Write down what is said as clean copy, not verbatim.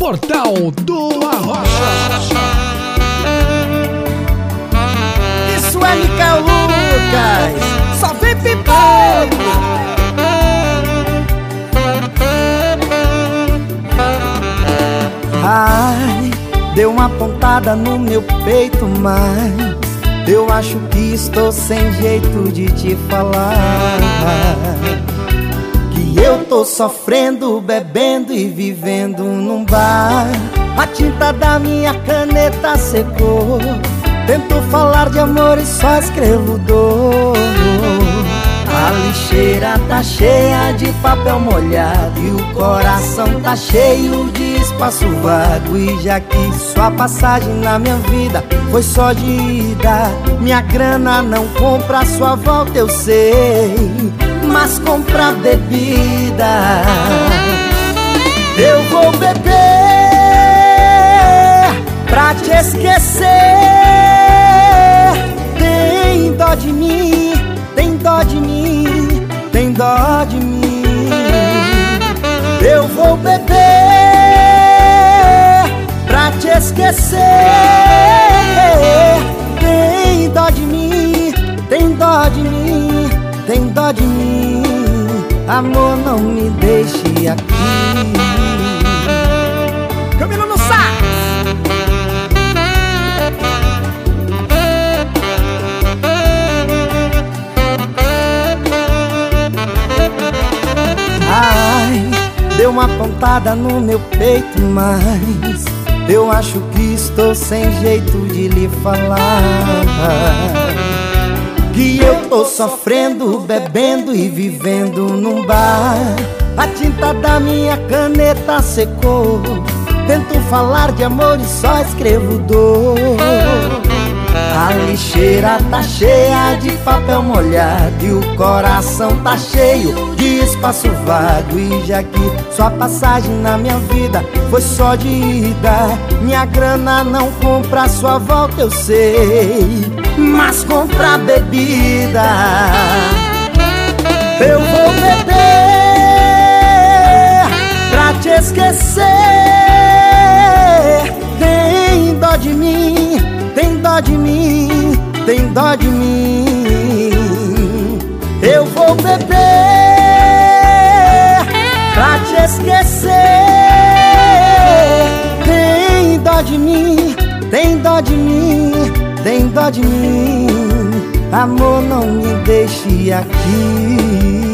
Portal do Arrocha. Isso é Micael Lucas, só vem pipoca. Ai, deu uma pontada no meu peito, mas eu acho que estou sem jeito de te falar. Que eu tô sofrendo, bebendo e vivendo num bar. A tinta da minha caneta secou. Tento falar de amor e só escrevo dor. A lixeira tá cheia de papel molhado e o coração tá cheio de espaço vago. E já que sua passagem na minha vida foi só de ida, minha grana não compra sua volta, eu sei, mas compra bebida. Eu vou beber pra te esquecer. Tem dó de mim, tem dó de mim, tem dó de mim. Eu vou beber pra te esquecer. Tem dó de mim, tem dó de mim, tem dó de mim. Amor, não me deixe aqui. Camilo no sax. Ai, deu uma pontada no meu peito, mas eu acho que estou sem jeito de lhe falar. Que eu tô sofrendo, bebendo e vivendo num bar. A tinta da minha caneta secou. Tento falar de amor e só escrevo dor. A lixeira tá cheia de papel molhado e o coração tá cheio de espaço vago. E já que sua passagem na minha vida foi só de ida, minha grana não compra sua volta, eu sei, mas compra bebida. Eu vou beber pra te esquecer. Tem dó de mim, tem dó de mim, tem dó de mim. Eu vou beber pra te esquecer. Tem dó de mim, tem dó de mim, tem dó de mim. Amor, não me deixe aqui.